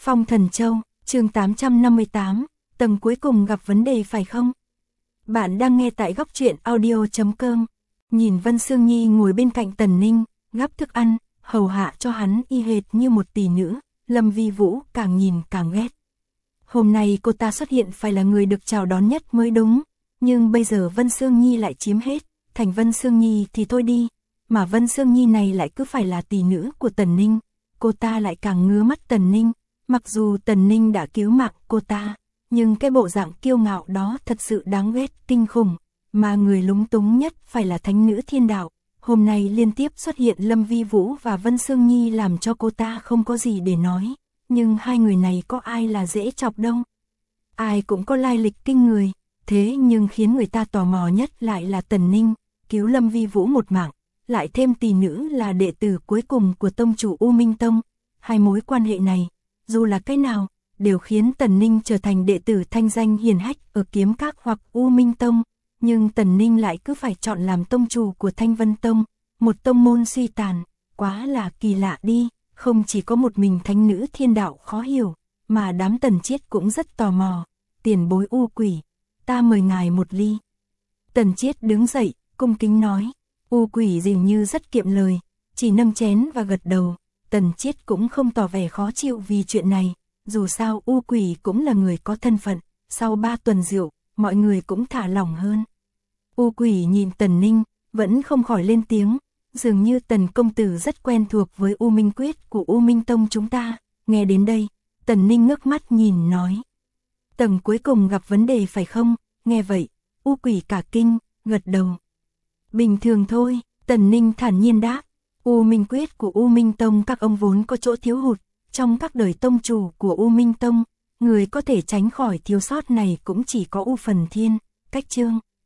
Phong Thần Châu, chương 858, tầng cuối cùng gặp vấn đề phải không? Bạn đang nghe tại góc truyện audio.com. Nhìn Vân Sương Nhi ngồi bên cạnh Tần Ninh, gắp thức ăn, hầu hạ cho hắn y hệt như một tỷ nữ, Lâm Vi Vũ càng nhìn càng ghét. Hôm nay cô ta xuất hiện phải là người được chào đón nhất mới đúng, nhưng bây giờ Vân Sương Nhi lại chiếm hết, thành Vân Sương Nhi thì thôi đi, mà Vân Sương Nhi này lại cứ phải là tỷ nữ của Tần Ninh, cô ta lại càng ngứa mắt Tần Ninh, mặc dù Tần Ninh đã cứu mạng cô ta, nhưng cái bộ dạng kiêu ngạo đó thật sự đáng ghét, kinh khủng, mà người lúng túng nhất phải là thánh nữ thiên đạo. Hôm nay liên tiếp xuất hiện Lâm Vi Vũ và Vân Sương Nhi làm cho cô ta không có gì để nói, nhưng hai người này có ai là dễ chọc đâu. Ai cũng có lai lịch kinh người, thế nhưng khiến người ta tò mò nhất lại là Tần Ninh, cứu Lâm Vi Vũ một mạng, lại thêm tỷ nữ là đệ tử cuối cùng của tông chủ U Minh Tông. Hai mối quan hệ này, dù là cái nào, đều khiến Tần Ninh trở thành đệ tử thanh danh hiển hách ở Kiếm Các hoặc U Minh Tông. Nhưng Tần Ninh lại cứ phải chọn làm tông chủ của Thanh Vân Tông, một tông môn suy tàn, quá là kỳ lạ đi, không chỉ có một mình thánh nữ thiên đạo khó hiểu, mà đám Tần Chiết cũng rất tò mò. Tiền bối U Quỷ, ta mời ngài một ly. Tần Chiết đứng dậy, cung kính nói. U Quỷ dường như rất kiệm lời, chỉ nâng chén và gật đầu. Tần Chiết cũng không tỏ vẻ khó chịu vì chuyện này, dù sao U Quỷ cũng là người có thân phận, sau 3 tuần rượu, mọi người cũng thả lỏng hơn. U Quỷ nhìn Tần Ninh, vẫn không khỏi lên tiếng, dường như Tần công tử rất quen thuộc với U Minh Quyết của U Minh Tông chúng ta. Nghe đến đây, Tần Ninh ngước mắt nhìn nói. Tầng cuối cùng gặp vấn đề phải không? Nghe vậy, U Quỷ cả kinh, gật đầu. Bình thường thôi, Tần Ninh thản nhiên đáp. U Minh Quyết của U Minh Tông các ông vốn có chỗ thiếu hụt, trong các đời tông chủ của U Minh Tông, người có thể tránh khỏi thiếu sót này cũng chỉ có U Phần Thiên, Cách Trương,